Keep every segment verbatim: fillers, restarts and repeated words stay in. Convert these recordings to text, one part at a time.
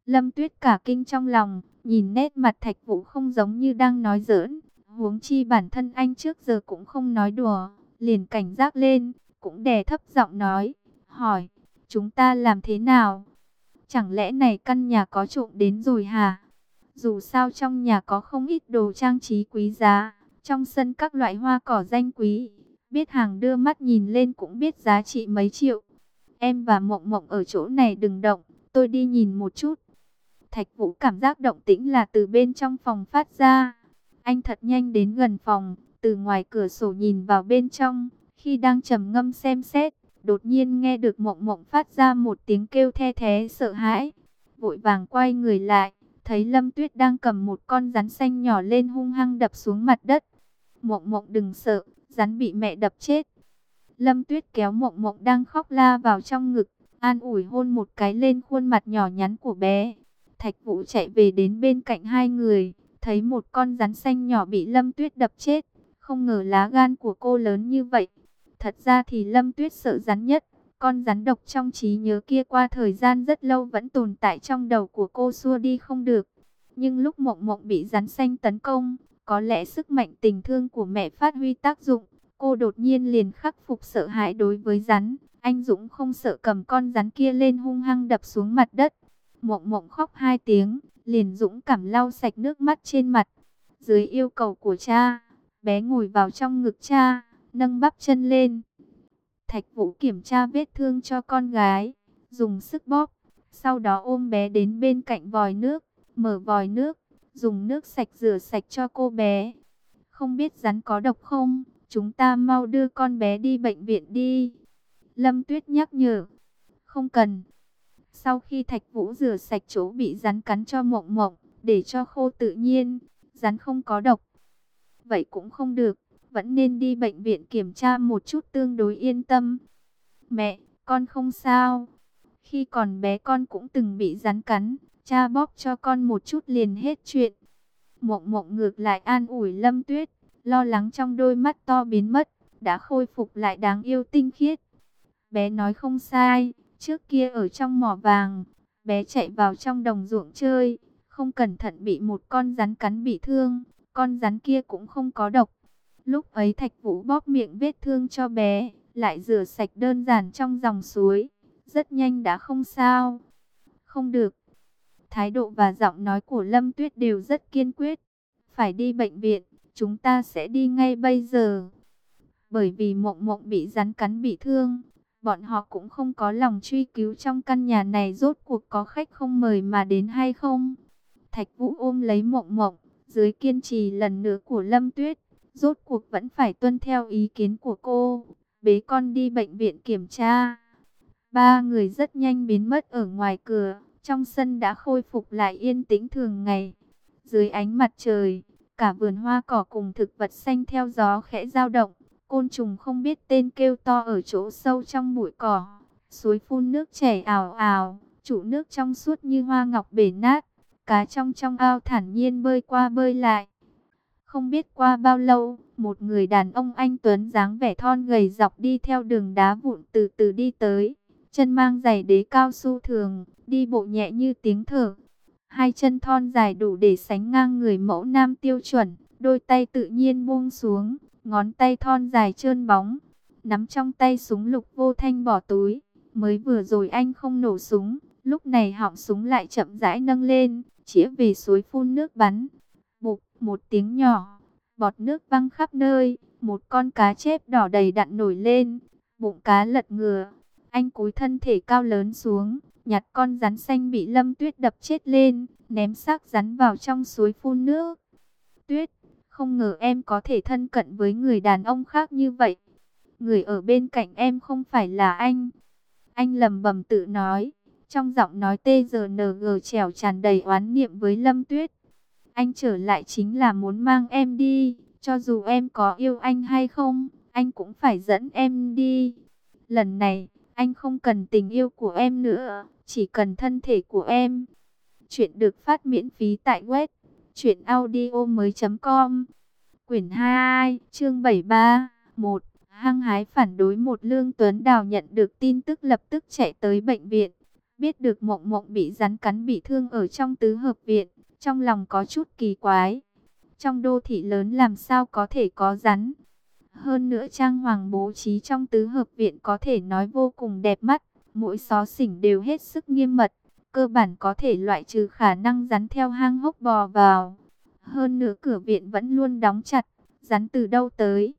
Lâm Tuyết cả kinh trong lòng, nhìn nét mặt Thạch Vũ không giống như đang nói giỡn, huống chi bản thân anh trước giờ cũng không nói đùa, liền cảnh giác lên, cũng đè thấp giọng nói, hỏi, chúng ta làm thế nào? Chẳng lẽ này căn nhà có trộm đến rồi hả? Dù sao trong nhà có không ít đồ trang trí quý giá, trong sân các loại hoa cỏ danh quý, biết hàng đưa mắt nhìn lên cũng biết giá trị mấy triệu. Em và Mộng Mộng ở chỗ này đừng động, tôi đi nhìn một chút. Thạch Vũ cảm giác động tĩnh là từ bên trong phòng phát ra. Anh thật nhanh đến gần phòng, từ ngoài cửa sổ nhìn vào bên trong. Khi đang trầm ngâm xem xét, đột nhiên nghe được Mộng Mộng phát ra một tiếng kêu the thé sợ hãi. Vội vàng quay người lại, thấy Lâm Tuyết đang cầm một con rắn xanh nhỏ lên hung hăng đập xuống mặt đất. Mộng Mộng đừng sợ, rắn bị mẹ đập chết. Lâm Tuyết kéo Mộng Mộng đang khóc la vào trong ngực, an ủi hôn một cái lên khuôn mặt nhỏ nhắn của bé. Thạch Vũ chạy về đến bên cạnh hai người, thấy một con rắn xanh nhỏ bị Lâm Tuyết đập chết. Không ngờ lá gan của cô lớn như vậy. Thật ra thì Lâm Tuyết sợ rắn nhất. Con rắn độc trong trí nhớ kia qua thời gian rất lâu vẫn tồn tại trong đầu của cô, xua đi không được. Nhưng lúc Mộng Mộng bị rắn xanh tấn công, có lẽ sức mạnh tình thương của mẹ phát huy tác dụng. Cô đột nhiên liền khắc phục sợ hãi đối với rắn. Anh Dũng không sợ cầm con rắn kia lên hung hăng đập xuống mặt đất. Mộng Mộng khóc hai tiếng, liền dũng cảm lau sạch nước mắt trên mặt. Dưới yêu cầu của cha, bé ngồi vào trong ngực cha, nâng bắp chân lên. Thạch Vũ kiểm tra vết thương cho con gái, dùng sức bóp, sau đó ôm bé đến bên cạnh vòi nước, mở vòi nước, dùng nước sạch rửa sạch cho cô bé. Không biết rắn có độc không? Chúng ta mau đưa con bé đi bệnh viện đi. Lâm Tuyết nhắc nhở. Không cần. Sau khi Thạch Vũ rửa sạch chỗ bị rắn cắn cho Mộng Mộng, để cho khô tự nhiên, rắn không có độc. Vậy cũng không được, vẫn nên đi bệnh viện kiểm tra một chút tương đối yên tâm. Mẹ, con không sao. Khi còn bé con cũng từng bị rắn cắn, cha bóp cho con một chút liền hết chuyện. Mộng Mộng ngược lại an ủi Lâm Tuyết, lo lắng trong đôi mắt to biến mất, đã khôi phục lại đáng yêu tinh khiết. Bé nói không sai, trước kia ở trong mỏ vàng, bé chạy vào trong đồng ruộng chơi, không cẩn thận bị một con rắn cắn bị thương, con rắn kia cũng không có độc. Lúc ấy Thạch Vũ bóp miệng vết thương cho bé, lại rửa sạch đơn giản trong dòng suối, rất nhanh đã không sao. Không được. Thái độ và giọng nói của Lâm Tuyết đều rất kiên quyết. Phải đi bệnh viện, chúng ta sẽ đi ngay bây giờ. Bởi vì Mộng Mộng bị rắn cắn bị thương, bọn họ cũng không có lòng truy cứu trong căn nhà này rốt cuộc có khách không mời mà đến hay không. Thạch Vũ ôm lấy Mộng Mộng, dưới kiên trì lần nữa của Lâm Tuyết, rốt cuộc vẫn phải tuân theo ý kiến của cô, bế con đi bệnh viện kiểm tra. Ba người rất nhanh biến mất ở ngoài cửa, trong sân đã khôi phục lại yên tĩnh thường ngày. Dưới ánh mặt trời, cả vườn hoa cỏ cùng thực vật xanh theo gió khẽ dao động, côn trùng không biết tên kêu to ở chỗ sâu trong bụi cỏ. Suối phun nước chảy ào ào, trụ nước trong suốt như hoa ngọc bể nát, cá trong trong ao thản nhiên bơi qua bơi lại. Không biết qua bao lâu, một người đàn ông anh tuấn dáng vẻ thon gầy dọc đi theo đường đá vụn từ từ đi tới. Chân mang giày đế cao su thường, đi bộ nhẹ như tiếng thở. Hai chân thon dài đủ để sánh ngang người mẫu nam tiêu chuẩn, đôi tay tự nhiên buông xuống, ngón tay thon dài trơn bóng, nắm trong tay súng lục vô thanh bỏ túi. Mới vừa rồi anh không nổ súng, lúc này họng súng lại chậm rãi nâng lên, chĩa về suối phun nước bắn. Bụp, một tiếng nhỏ, bọt nước văng khắp nơi, một con cá chép đỏ đầy đặn nổi lên, bụng cá lật ngửa. Anh cúi thân thể cao lớn xuống, nhặt con rắn xanh bị Lâm Tuyết đập chết lên, ném xác rắn vào trong suối phun nước. Tuyết, không ngờ em có thể thân cận với người đàn ông khác như vậy. Người ở bên cạnh em không phải là anh. Anh lầm bầm tự nói, trong giọng nói tê giờ nờ gờ trẻo tràn đầy oán niệm với Lâm Tuyết. Anh trở lại chính là muốn mang em đi, cho dù em có yêu anh hay không, anh cũng phải dẫn em đi. Lần này, anh không cần tình yêu của em nữa, chỉ cần thân thể của em. Chuyện được phát miễn phí tại web truyện audio mới com. Quyển hai, chương bảy mươi ba, một. Hăng hái phản đối một Lương Tuấn Đào nhận được tin tức lập tức chạy tới bệnh viện. biết được Mộng Mộng bị rắn cắn bị thương ở trong tứ hợp viện, trong lòng có chút kỳ quái. Trong đô thị lớn làm sao có thể có rắn? Hơn nữa trang hoàng bố trí trong tứ hợp viện có thể nói vô cùng đẹp mắt, mỗi xó xỉnh đều hết sức nghiêm mật, cơ bản có thể loại trừ khả năng rắn theo hang hốc bò vào. Hơn nữa cửa viện vẫn luôn đóng chặt, rắn từ đâu tới?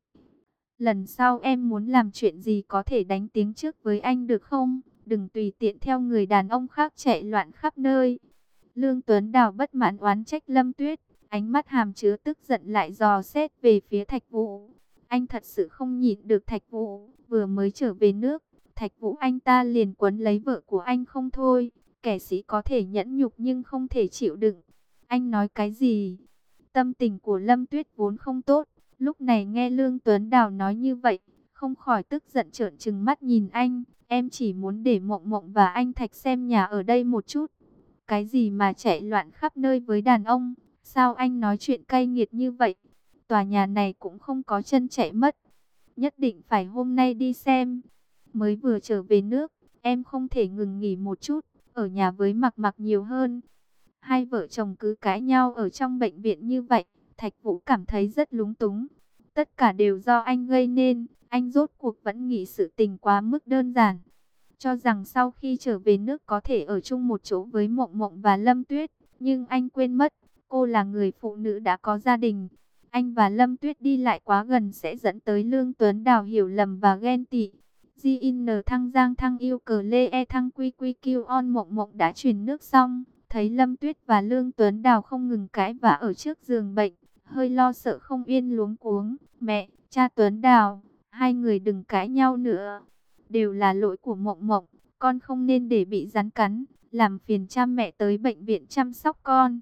Lần sau em muốn làm chuyện gì có thể đánh tiếng trước với anh được không? Đừng tùy tiện theo người đàn ông khác chạy loạn khắp nơi. Lương Tuấn Đào bất mãn oán trách Lâm Tuyết, ánh mắt hàm chứa tức giận lại dò xét về phía Thạch Vũ. Anh thật sự không nhịn được Thạch Vũ, vừa mới trở về nước, Thạch Vũ anh ta liền quấn lấy vợ của anh không thôi. Kẻ sĩ có thể nhẫn nhục nhưng không thể chịu đựng. Anh nói cái gì? Tâm tình của Lâm Tuyết vốn không tốt, lúc này nghe Lương Tuấn Đào nói như vậy, không khỏi tức giận trợn trừng mắt nhìn anh. Em chỉ muốn để Mộng Mộng và anh Thạch xem nhà ở đây một chút. Cái gì mà chạy loạn khắp nơi với đàn ông? Sao anh nói chuyện cay nghiệt như vậy? Tòa nhà này cũng không có chân chạy mất. Nhất định phải hôm nay đi xem. Mới vừa trở về nước, em không thể ngừng nghỉ một chút, ở nhà với Mặc Mặc nhiều hơn. Hai vợ chồng cứ cãi nhau ở trong bệnh viện như vậy, Thạch Vũ cảm thấy rất lúng túng. Tất cả đều do anh gây nên, anh rốt cuộc vẫn nghĩ sự tình quá mức đơn giản. Cho rằng sau khi trở về nước có thể ở chung một chỗ với Mộng Mộng và Lâm Tuyết, nhưng anh quên mất, cô là người phụ nữ đã có gia đình. Anh và Lâm Tuyết đi lại quá gần sẽ dẫn tới Lương Tuấn Đào hiểu lầm và ghen tị. gi en thăng Giang thăng yêu cờ lê e thăng quy quy kêu on. Mộng Mộng đã truyền nước xong, thấy Lâm Tuyết và Lương Tuấn Đào không ngừng cãi vã ở trước giường bệnh, hơi lo sợ không yên luống cuống. Mẹ, cha Tuấn Đào, hai người đừng cãi nhau nữa. Đều là lỗi của Mộng Mộng, con không nên để bị rắn cắn, làm phiền cha mẹ tới bệnh viện chăm sóc con.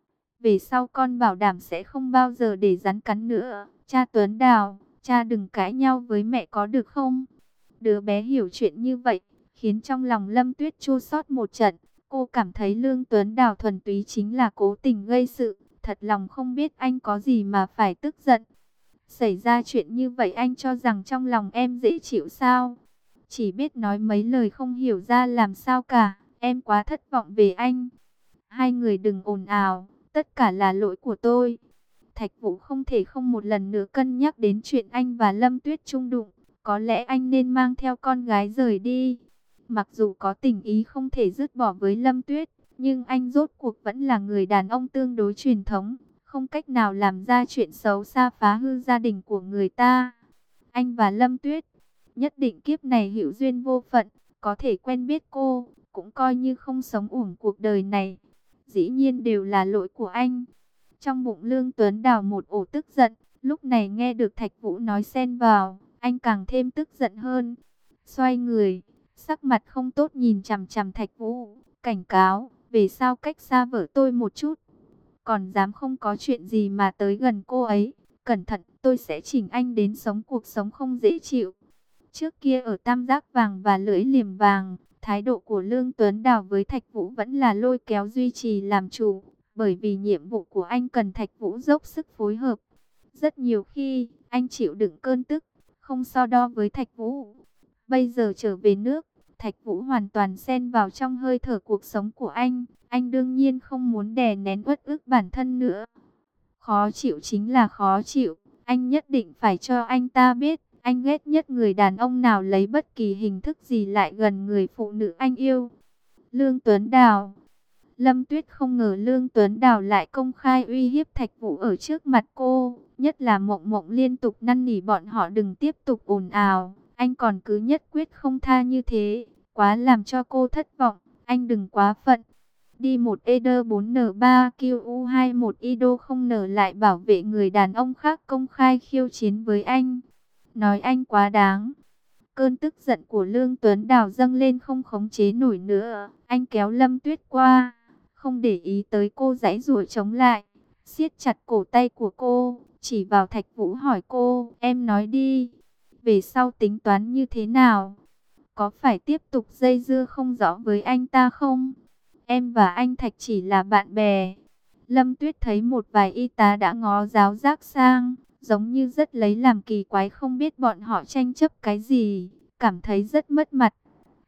Về sau con bảo đảm sẽ không bao giờ để rắn cắn nữa. Cha Tuấn Đào, cha đừng cãi nhau với mẹ có được không? Đứa bé hiểu chuyện như vậy, khiến trong lòng Lâm Tuyết chua xót một trận. Cô cảm thấy Lương Tuấn Đào thuần túy chính là cố tình gây sự, thật lòng không biết anh có gì mà phải tức giận. Xảy ra chuyện như vậy anh cho rằng trong lòng em dễ chịu sao? Chỉ biết nói mấy lời không hiểu ra làm sao cả, em quá thất vọng về anh. Hai người đừng ồn ào, tất cả là lỗi của tôi. Thạch Vũ không thể không một lần nữa cân nhắc đến chuyện anh và Lâm Tuyết chung đụng. Có lẽ anh nên mang theo con gái rời đi. Mặc dù có tình ý không thể dứt bỏ với Lâm Tuyết, nhưng anh rốt cuộc vẫn là người đàn ông tương đối truyền thống, không cách nào làm ra chuyện xấu xa phá hư gia đình của người ta. Anh và Lâm Tuyết, nhất định kiếp này hữu duyên vô phận, có thể quen biết cô, cũng coi như không sống uổng cuộc đời này. Dĩ nhiên đều là lỗi của anh. Trong bụng Lương Tuấn Đào một ổ tức giận, lúc này nghe được Thạch Vũ nói xen vào, anh càng thêm tức giận hơn. Xoay người, sắc mặt không tốt nhìn chằm chằm Thạch Vũ, cảnh cáo, về sau cách xa vợ tôi một chút. Còn dám không có chuyện gì mà tới gần cô ấy, cẩn thận tôi sẽ chỉnh anh đến sống cuộc sống không dễ chịu. Trước kia ở Tam Giác Vàng và Lưỡi Liềm Vàng, thái độ của Lương Tuấn Đào với Thạch Vũ vẫn là lôi kéo duy trì làm chủ, bởi vì nhiệm vụ của anh cần Thạch Vũ dốc sức phối hợp. Rất nhiều khi, anh chịu đựng cơn tức, không so đo với Thạch Vũ. Bây giờ trở về nước, Thạch Vũ hoàn toàn xen vào trong hơi thở cuộc sống của anh. Anh đương nhiên không muốn đè nén uất ức bản thân nữa. Khó chịu chính là khó chịu. Anh nhất định phải cho anh ta biết, anh ghét nhất người đàn ông nào lấy bất kỳ hình thức gì lại gần người phụ nữ anh yêu. Lương Tuấn Đào. Lâm Tuyết không ngờ Lương Tuấn Đào lại công khai uy hiếp Thạch Vũ ở trước mặt cô. Nhất là Mộng Mộng liên tục năn nỉ bọn họ đừng tiếp tục ồn ào. Anh còn cứ nhất quyết không tha như thế. Quá làm cho cô thất vọng. Anh đừng quá phận. Đi một E D bốn N ba Q U hai một I D O không nở lại bảo vệ người đàn ông khác công khai khiêu chiến với anh. Nói anh quá đáng. Cơn tức giận của Lương Tuấn Đào dâng lên không khống chế nổi nữa. Anh kéo Lâm Tuyết qua, không để ý tới cô giãy giụa chống lại, siết chặt cổ tay của cô, chỉ vào Thạch Vũ hỏi cô, em nói đi, về sau tính toán như thế nào? Có phải tiếp tục dây dưa không rõ với anh ta không? Em và anh Thạch chỉ là bạn bè. Lâm Tuyết thấy một vài y tá đã ngó giáo giác sang, giống như rất lấy làm kỳ quái không biết bọn họ tranh chấp cái gì, cảm thấy rất mất mặt.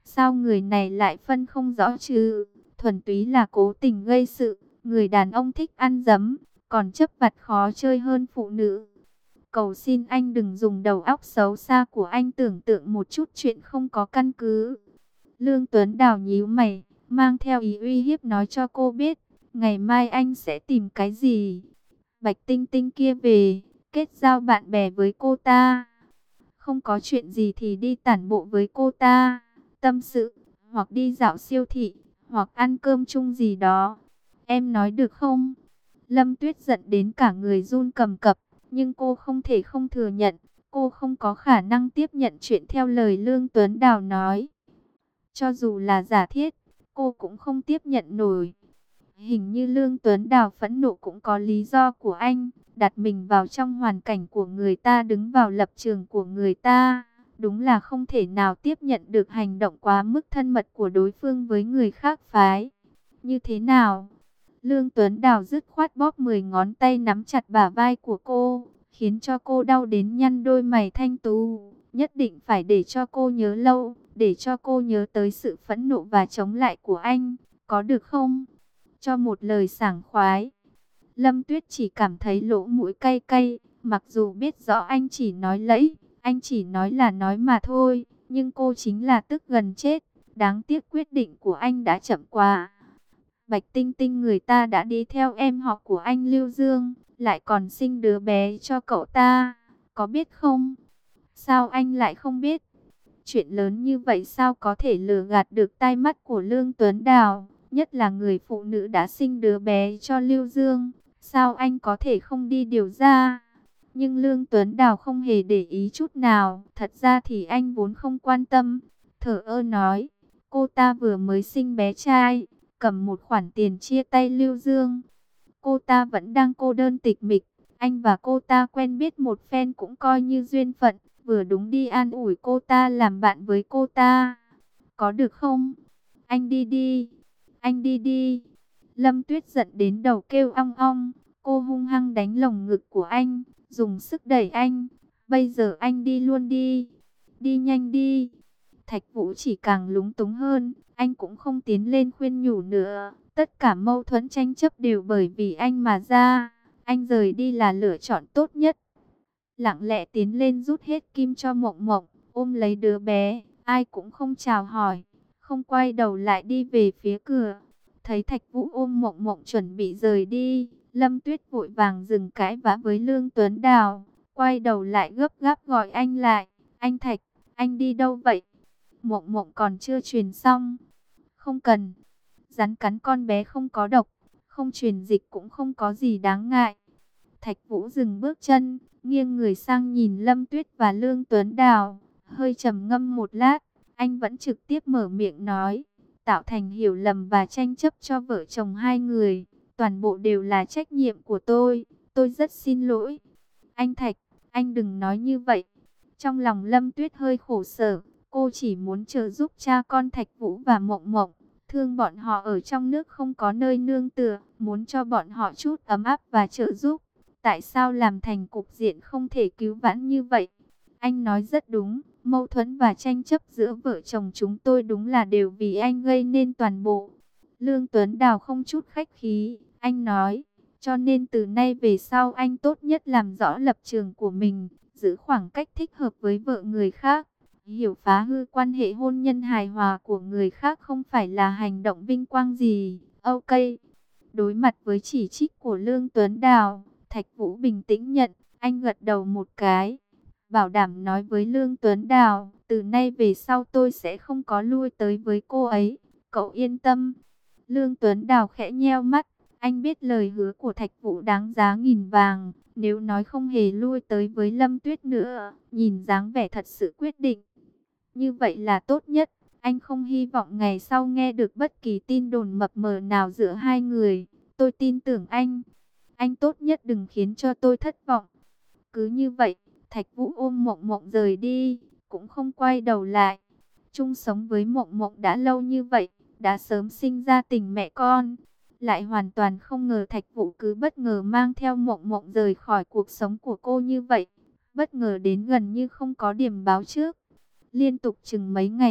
Sao người này lại phân không rõ chứ? Thuần túy là cố tình gây sự. Người đàn ông thích ăn dấm, còn chấp vặt khó chơi hơn phụ nữ. Cầu xin anh đừng dùng đầu óc xấu xa của anh tưởng tượng một chút chuyện không có căn cứ. Lương Tuấn Đào nhíu mày, mang theo ý uy hiếp nói cho cô biết, ngày mai anh sẽ tìm cái gì. Bạch Tinh Tinh kia về, kết giao bạn bè với cô ta. Không có chuyện gì thì đi tản bộ với cô ta, tâm sự, hoặc đi dạo siêu thị, hoặc ăn cơm chung gì đó. Em nói được không? Lâm Tuyết giận đến cả người run cầm cập, nhưng cô không thể không thừa nhận, cô không có khả năng tiếp nhận chuyện theo lời Lương Tuấn Đào nói. Cho dù là giả thiết, cô cũng không tiếp nhận nổi. Hình như Lương Tuấn Đào phẫn nộ cũng có lý do của anh, đặt mình vào trong hoàn cảnh của người ta, đứng vào lập trường của người ta. Đúng là không thể nào tiếp nhận được hành động quá mức thân mật của đối phương với người khác phái. Như thế nào? Lương Tuấn Đào dứt khoát bóp mười ngón tay nắm chặt bả vai của cô, khiến cho cô đau đến nhăn đôi mày thanh tú. Nhất định phải để cho cô nhớ lâu, để cho cô nhớ tới sự phẫn nộ và chống lại của anh, có được không? Cho một lời sảng khoái. Lâm Tuyết chỉ cảm thấy lỗ mũi cay cay, mặc dù biết rõ anh chỉ nói lẫy, anh chỉ nói là nói mà thôi, nhưng cô chính là tức gần chết. Đáng tiếc quyết định của anh đã chậm quá. Bạch Tinh Tinh người ta đã đi theo em họ của anh Lưu Dương, lại còn sinh đứa bé cho cậu ta, có biết không? Sao anh lại không biết? Chuyện lớn như vậy sao có thể lừa gạt được tai mắt của Lương Tuấn Đào, nhất là người phụ nữ đã sinh đứa bé cho Lưu Dương, sao anh có thể không đi điều tra? Nhưng Lương Tuấn Đào không hề để ý chút nào, thật ra thì anh vốn không quan tâm, thờ ơ nói, cô ta vừa mới sinh bé trai, cầm một khoản tiền chia tay Lưu Dương. Cô ta vẫn đang cô đơn tịch mịch, anh và cô ta quen biết một phen cũng coi như duyên phận, vừa đúng đi an ủi cô ta làm bạn với cô ta. Có được không? Anh đi đi, anh đi đi. Lâm Tuyết giận đến đầu kêu ong ong, cô hung hăng đánh lồng ngực của anh, dùng sức đẩy anh. Bây giờ anh đi luôn đi, đi nhanh đi. Thạch Vũ chỉ càng lúng túng hơn, anh cũng không tiến lên khuyên nhủ nữa. Tất cả mâu thuẫn tranh chấp đều bởi vì anh mà ra, anh rời đi là lựa chọn tốt nhất. Lặng lẽ tiến lên rút hết kim cho Mộng Mộng, ôm lấy đứa bé, ai cũng không chào hỏi, không quay đầu lại đi về phía cửa. Thấy Thạch Vũ ôm Mộng Mộng chuẩn bị rời đi, Lâm Tuyết vội vàng dừng cãi vã với Lương Tuấn Đào, quay đầu lại gấp gáp gọi anh lại. Anh Thạch, anh đi đâu vậy? Mộng Mộng còn chưa truyền xong. Không cần, rắn cắn con bé không có độc, không truyền dịch cũng không có gì đáng ngại. Thạch Vũ dừng bước chân, nghiêng người sang nhìn Lâm Tuyết và Lương Tuấn Đào, hơi trầm ngâm một lát, anh vẫn trực tiếp mở miệng nói, tạo thành hiểu lầm và tranh chấp cho vợ chồng hai người, toàn bộ đều là trách nhiệm của tôi, tôi rất xin lỗi. Anh Thạch, anh đừng nói như vậy. Trong lòng Lâm Tuyết hơi khổ sở, cô chỉ muốn trợ giúp cha con Thạch Vũ và Mộng Mộng, thương bọn họ ở trong nước không có nơi nương tựa, muốn cho bọn họ chút ấm áp và trợ giúp. Tại sao làm thành cục diện không thể cứu vãn như vậy? Anh nói rất đúng, mâu thuẫn và tranh chấp giữa vợ chồng chúng tôi đúng là đều vì anh gây nên toàn bộ. Lương Tuấn Đào không chút khách khí, anh nói, cho nên từ nay về sau anh tốt nhất làm rõ lập trường của mình, giữ khoảng cách thích hợp với vợ người khác. Hiểu phá hư quan hệ hôn nhân hài hòa của người khác không phải là hành động vinh quang gì. Ok. Đối mặt với chỉ trích của Lương Tuấn Đào, Thạch Vũ bình tĩnh nhận, anh gật đầu một cái. Bảo đảm nói với Lương Tuấn Đào, từ nay về sau tôi sẽ không có lui tới với cô ấy. Cậu yên tâm. Lương Tuấn Đào khẽ nheo mắt, anh biết lời hứa của Thạch Vũ đáng giá nghìn vàng. Nếu nói không hề lui tới với Lâm Tuyết nữa, nhìn dáng vẻ thật sự quyết định. Như vậy là tốt nhất, anh không hy vọng ngày sau nghe được bất kỳ tin đồn mập mờ nào giữa hai người. Tôi tin tưởng anh, anh tốt nhất đừng khiến cho tôi thất vọng. Cứ như vậy, Thạch Vũ ôm Mộng Mộng rời đi, cũng không quay đầu lại. Chung sống với Mộng Mộng đã lâu như vậy, đã sớm sinh ra tình mẹ con. Lại hoàn toàn không ngờ Thạch Vũ cứ bất ngờ mang theo Mộng Mộng rời khỏi cuộc sống của cô như vậy. Bất ngờ đến gần như không có điểm báo trước. Liên tục chừng mấy ngày,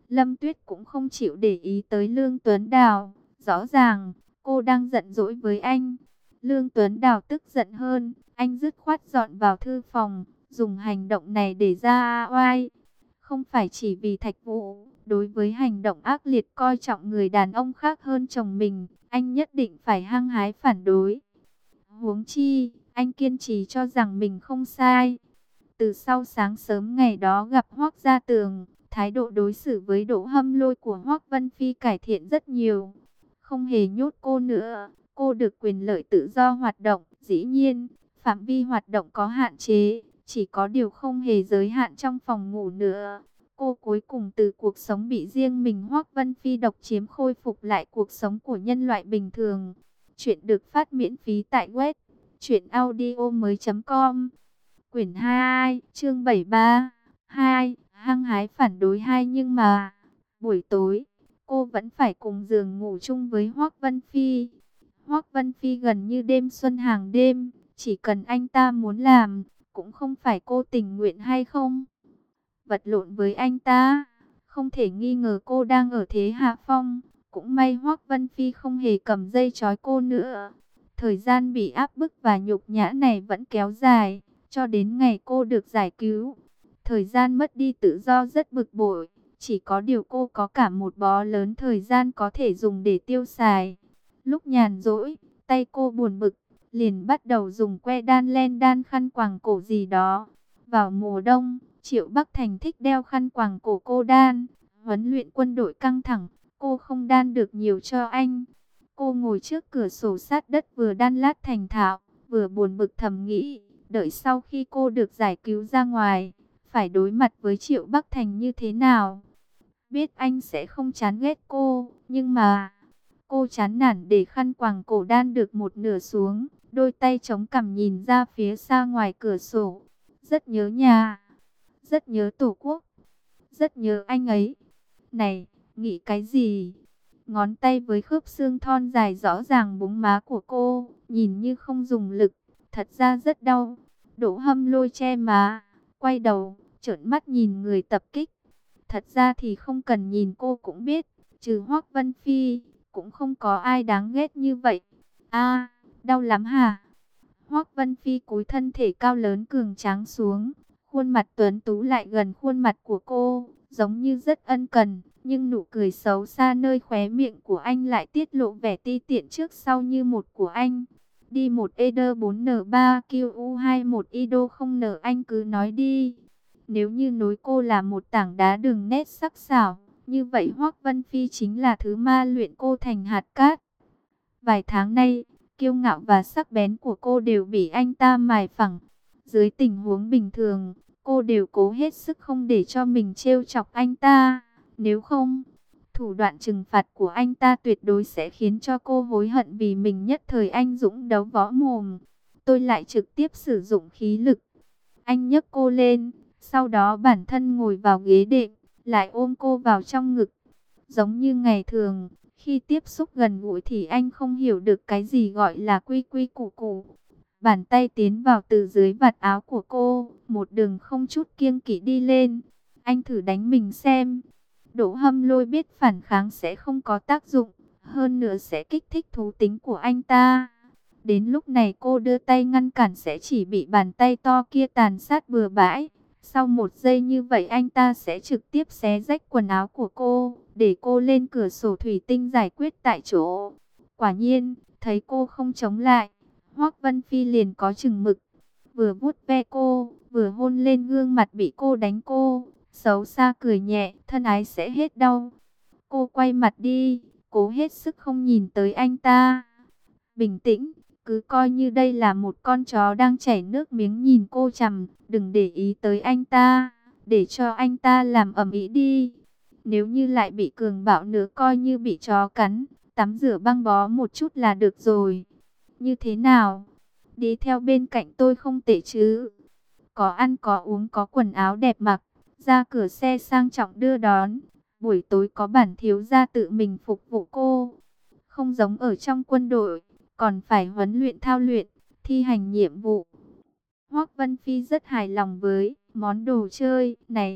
Lâm Tuyết cũng không chịu để ý tới Lương Tuấn Đào. Rõ ràng, cô đang giận dỗi với anh. Lương Tuấn Đào tức giận hơn. Anh dứt khoát dọn vào thư phòng, dùng hành động này để ra oai. Không phải chỉ vì Thạch Vũ, đối với hành động ác liệt coi trọng người đàn ông khác hơn chồng mình, anh nhất định phải hăng hái phản đối. Huống chi, anh kiên trì cho rằng mình không sai. Từ sau sáng sớm ngày đó gặp Hoắc Gia Tường, thái độ đối xử với Đỗ Hâm Lôi của Hoắc Vân Phi cải thiện rất nhiều. Không hề nhốt cô nữa, cô được quyền lợi tự do hoạt động. Dĩ nhiên, phạm vi hoạt động có hạn chế, chỉ có điều không hề giới hạn trong phòng ngủ nữa. Cô cuối cùng từ cuộc sống bị riêng mình Hoắc Vân Phi độc chiếm khôi phục lại cuộc sống của nhân loại bình thường. Chuyện được phát miễn phí tại web truyện audio mới chấm com. Quyển hai, chương bảy mươi ba. hai, hăng hái phản đối hai nhưng mà buổi tối cô vẫn phải cùng giường ngủ chung với Hoắc Vân Phi. Hoắc Vân Phi gần như đêm xuân hàng đêm, chỉ cần anh ta muốn làm, cũng không phải cô tình nguyện hay không. Vật lộn với anh ta, không thể nghi ngờ cô đang ở thế hạ phong. Cũng may Hoắc Vân Phi không hề cầm dây trói cô nữa. Thời gian bị áp bức và nhục nhã này vẫn kéo dài, cho đến ngày cô được giải cứu. Thời gian mất đi tự do rất bực bội, chỉ có điều cô có cả một bó lớn thời gian có thể dùng để tiêu xài. Lúc nhàn rỗi, tay cô buồn bực, liền bắt đầu dùng que đan len đan khăn quàng cổ gì đó. Vào mùa đông, Triệu Bắc Thành thích đeo khăn quàng cổ cô đan. Huấn luyện quân đội căng thẳng, cô không đan được nhiều cho anh. Cô ngồi trước cửa sổ sát đất vừa đan lát thành thạo, vừa buồn bực thầm nghĩ, đợi sau khi cô được giải cứu ra ngoài, phải đối mặt với Triệu Bắc Thành như thế nào. Biết anh sẽ không chán ghét cô, nhưng mà cô chán nản để khăn quàng cổ đan được một nửa xuống, đôi tay chống cằm nhìn ra phía xa ngoài cửa sổ. Rất nhớ nhà, rất nhớ tổ quốc, rất nhớ anh ấy. Này, nghĩ cái gì? Ngón tay với khớp xương thon dài rõ ràng búng má của cô, nhìn như không dùng lực, thật ra rất đau. Đỗ Hâm Lôi che má, quay đầu, trợn mắt nhìn người tập kích. Thật ra thì không cần nhìn cô cũng biết, trừ Hoắc Vân Phi, cũng không có ai đáng ghét như vậy. A, đau lắm hả? Hoắc Vân Phi cúi thân thể cao lớn cường tráng xuống, khuôn mặt tuấn tú lại gần khuôn mặt của cô, giống như rất ân cần, nhưng nụ cười xấu xa nơi khóe miệng của anh lại tiết lộ vẻ ti tiện trước sau như một của anh. Đi một E D bốn N ba Q U hai một I D O không N, anh cứ nói đi. Nếu như nói cô là một tảng đá đường nét sắc sảo, như vậy Hoắc Vân Phi chính là thứ ma luyện cô thành hạt cát. Vài tháng nay, kiêu ngạo và sắc bén của cô đều bị anh ta mài phẳng. Dưới tình huống bình thường, cô đều cố hết sức không để cho mình trêu chọc anh ta. Nếu không, thủ đoạn trừng phạt của anh ta tuyệt đối sẽ khiến cho cô hối hận vì mình nhất thời anh dũng đấu võ mồm. Tôi lại trực tiếp sử dụng khí lực. Anh nhấc cô lên, sau đó bản thân ngồi vào ghế đệm, lại ôm cô vào trong ngực. Giống như ngày thường, khi tiếp xúc gần gũi thì anh không hiểu được cái gì gọi là quy quy củ củ. Bàn tay tiến vào từ dưới vạt áo của cô, một đường không chút kiêng kỵ đi lên. Anh thử đánh mình xem. Đỗ Hâm Lôi biết phản kháng sẽ không có tác dụng, hơn nữa sẽ kích thích thú tính của anh ta. Đến lúc này cô đưa tay ngăn cản sẽ chỉ bị bàn tay to kia tàn sát bừa bãi. Sau một giây như vậy anh ta sẽ trực tiếp xé rách quần áo của cô, để cô lên cửa sổ thủy tinh giải quyết tại chỗ. Quả nhiên, thấy cô không chống lại, Hoắc Vân Phi liền có chừng mực. Vừa vuốt ve cô, vừa hôn lên gương mặt bị cô đánh cô, xấu xa cười nhẹ, thân ái sẽ hết đau. Cô quay mặt đi, cố hết sức không nhìn tới anh ta. Bình tĩnh, cứ coi như đây là một con chó đang chảy nước miếng nhìn cô chằm, đừng để ý tới anh ta, để cho anh ta làm ầm ĩ đi. Nếu như lại bị cường bạo nữa coi như bị chó cắn, tắm rửa băng bó một chút là được rồi. Như thế nào? Đi theo bên cạnh tôi không tệ chứ? Có ăn có uống có quần áo đẹp mặc, ra cửa xe sang trọng đưa đón. Buổi tối có bản thiếu gia tự mình phục vụ cô. Không giống ở trong quân đội, còn phải huấn luyện thao luyện, thi hành nhiệm vụ. Hoắc Vân Phi rất hài lòng với món đồ chơi này.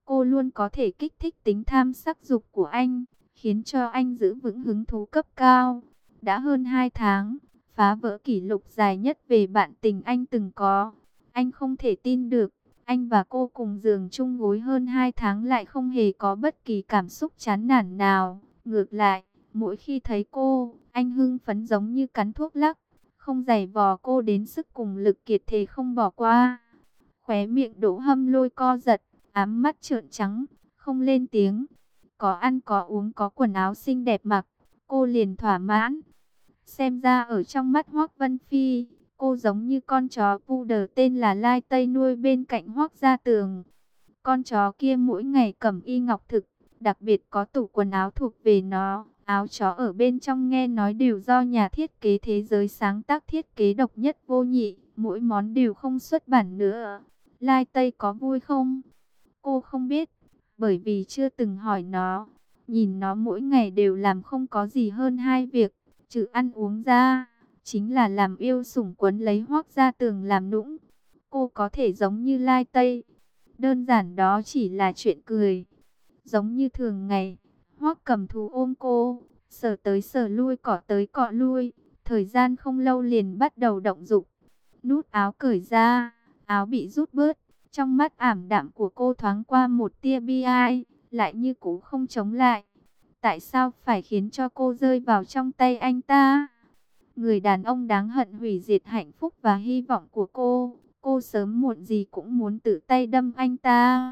Cô luôn có thể kích thích tính tham sắc dục của anh, khiến cho anh giữ vững hứng thú cấp cao. Đã hơn hai tháng, phá vỡ kỷ lục dài nhất về bạn tình anh từng có. Anh không thể tin được, anh và cô cùng giường chung gối hơn hai tháng lại không hề có bất kỳ cảm xúc chán nản nào. Ngược lại, mỗi khi thấy cô, anh hưng phấn giống như cắn thuốc lắc, không giày vò cô đến sức cùng lực kiệt thề không bỏ qua. Khóe miệng Đỗ Hâm Lôi co giật, ám mắt trợn trắng, không lên tiếng. Có ăn có uống có quần áo xinh đẹp mặc, cô liền thỏa mãn. Xem ra ở trong mắt Hoắc Vân Phi, cô giống như con chó poodle tên là Lai Tây nuôi bên cạnh Hoắc Gia Tường. Con chó kia mỗi ngày cầm y ngọc thực, đặc biệt có tủ quần áo thuộc về nó. Áo chó ở bên trong nghe nói đều do nhà thiết kế thế giới sáng tác thiết kế độc nhất vô nhị, mỗi món đều không xuất bản nữa. Lai Tây có vui không? Cô không biết, bởi vì chưa từng hỏi nó. Nhìn nó mỗi ngày đều làm không có gì hơn hai việc, trừ ăn uống ra, chính là làm yêu sủng quấn lấy Hoắc Gia Tường làm nũng. Cô có thể giống như Lai Tây, đơn giản đó chỉ là chuyện cười. Giống như thường ngày, Hoắc Cầm Thú ôm cô, sờ tới sờ lui cọ tới cọ lui, thời gian không lâu liền bắt đầu động dục. Nút áo cởi ra, áo bị rút bớt, trong mắt ảm đạm của cô thoáng qua một tia bi ai, lại như cũ không chống lại. Tại sao phải khiến cho cô rơi vào trong tay anh ta? Người đàn ông đáng hận hủy diệt hạnh phúc và hy vọng của cô, cô sớm muộn gì cũng muốn tự tay đâm anh ta.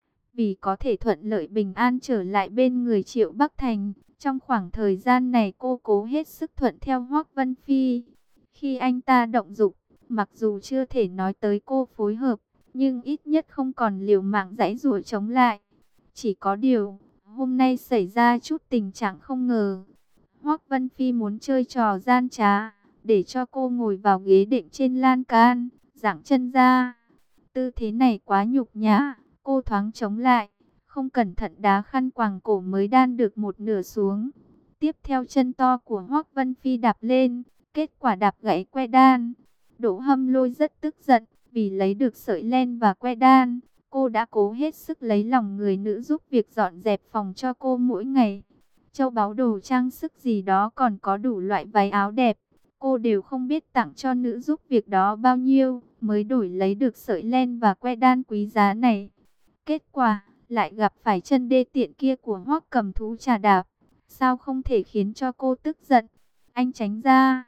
Vì có thể thuận lợi bình an trở lại bên người Triệu Bắc Thành, trong khoảng thời gian này cô cố hết sức thuận theo Hoắc Vân Phi. Khi anh ta động dục, mặc dù chưa thể nói tới cô phối hợp, nhưng ít nhất không còn liều mạng giãy giụa chống lại. Chỉ có điều, hôm nay xảy ra chút tình trạng không ngờ. Hoắc Vân Phi muốn chơi trò gian trá, để cho cô ngồi vào ghế đệm trên lan can, giãng chân ra. Tư thế này quá nhục nhã, cô thoáng chống lại, không cẩn thận đá khăn quàng cổ mới đan được một nửa xuống. Tiếp theo chân to của Hoắc Vân Phi đạp lên, kết quả đạp gãy que đan. Đỗ Hâm Lôi rất tức giận, vì lấy được sợi len và que đan, cô đã cố hết sức lấy lòng người nữ giúp việc dọn dẹp phòng cho cô mỗi ngày. Châu báu đồ trang sức gì đó còn có đủ loại váy áo đẹp, cô đều không biết tặng cho nữ giúp việc đó bao nhiêu, mới đổi lấy được sợi len và que đan quý giá này. Kết quả, lại gặp phải chân đê tiện kia của Hoắc Cầm Thú trà đạp. Sao không thể khiến cho cô tức giận? Anh tránh ra.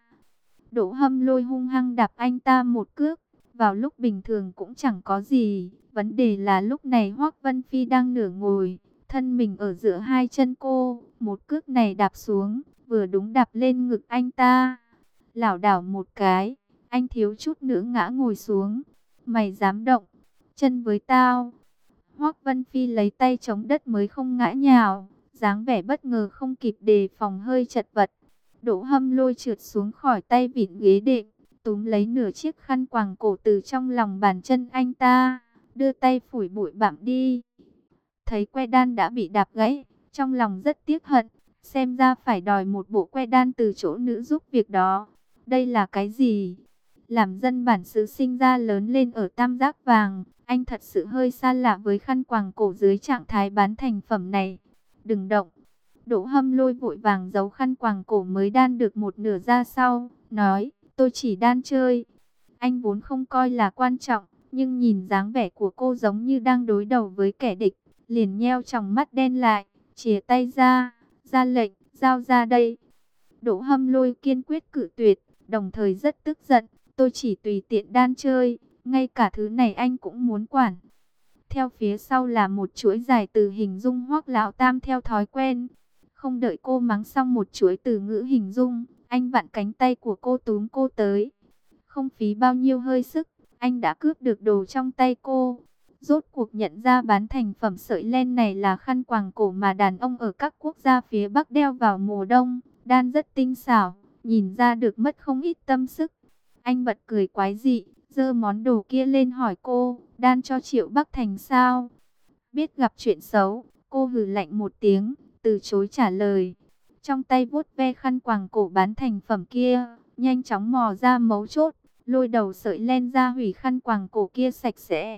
Đỗ Hâm Lôi hung hăng đạp anh ta một cước. Vào lúc bình thường cũng chẳng có gì. Vấn đề là lúc này Hoắc Vân Phi đang nửa ngồi, thân mình ở giữa hai chân cô. Một cước này đạp xuống, vừa đúng đạp lên ngực anh ta. Lảo đảo một cái, anh thiếu chút nữa ngã ngồi xuống. Mày dám động chân với tao? Hoắc Vân Phi lấy tay chống đất mới không ngã nhào, dáng vẻ bất ngờ không kịp đề phòng hơi chật vật. Đỗ Hâm Lôi trượt xuống khỏi tay vịn ghế đệm, túm lấy nửa chiếc khăn quàng cổ từ trong lòng bàn chân anh ta, đưa tay phủi bụi bặm đi. Thấy que đan đã bị đạp gãy, trong lòng rất tiếc hận, xem ra phải đòi một bộ que đan từ chỗ nữ giúp việc đó. Đây là cái gì? Làm dân bản xứ sinh ra lớn lên ở Tam Giác Vàng, anh thật sự hơi xa lạ với khăn quàng cổ dưới trạng thái bán thành phẩm này. Đừng động. Đỗ Hâm Lôi vội vàng giấu khăn quàng cổ mới đan được một nửa ra sau, nói, tôi chỉ đan chơi. Anh vốn không coi là quan trọng, nhưng nhìn dáng vẻ của cô giống như đang đối đầu với kẻ địch, liền nheo tròng mắt đen lại, chìa tay ra, ra lệnh, giao ra đây. Đỗ Hâm Lôi kiên quyết cự tuyệt, đồng thời rất tức giận, tôi chỉ tùy tiện đan chơi, ngay cả thứ này anh cũng muốn quản. Theo phía sau là một chuỗi dài từ hình dung Hoắc lão tam theo thói quen. Không đợi cô mắng xong một chuỗi từ ngữ hình dung, anh vặn cánh tay của cô túm cô tới. Không phí bao nhiêu hơi sức, anh đã cướp được đồ trong tay cô. Rốt cuộc nhận ra bán thành phẩm sợi len này là khăn quàng cổ mà đàn ông ở các quốc gia phía Bắc đeo vào mùa đông, đan rất tinh xảo, nhìn ra được mất không ít tâm sức. Anh bật cười quái dị, giơ món đồ kia lên hỏi cô, đan cho Triệu Bắc Thành sao? Biết gặp chuyện xấu, cô hừ lạnh một tiếng, từ chối trả lời. Trong tay vuốt ve khăn quàng cổ bán thành phẩm kia, nhanh chóng mò ra mấu chốt, lôi đầu sợi len ra hủy khăn quàng cổ kia sạch sẽ.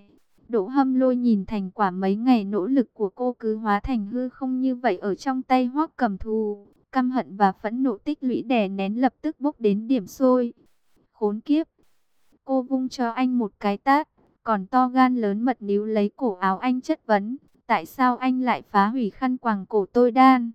Đỗ Hâm Lôi nhìn thành quả mấy ngày nỗ lực của cô cứ hóa thành hư không như vậy ở trong tay Hoắc Cầm Thù. Căm hận và phẫn nộ tích lũy đè nén lập tức bốc đến điểm sôi. Khốn kiếp! Cô vung cho anh một cái tát, còn to gan lớn mật níu lấy cổ áo anh chất vấn. Tại sao anh lại phá hủy khăn quàng cổ tôi đan?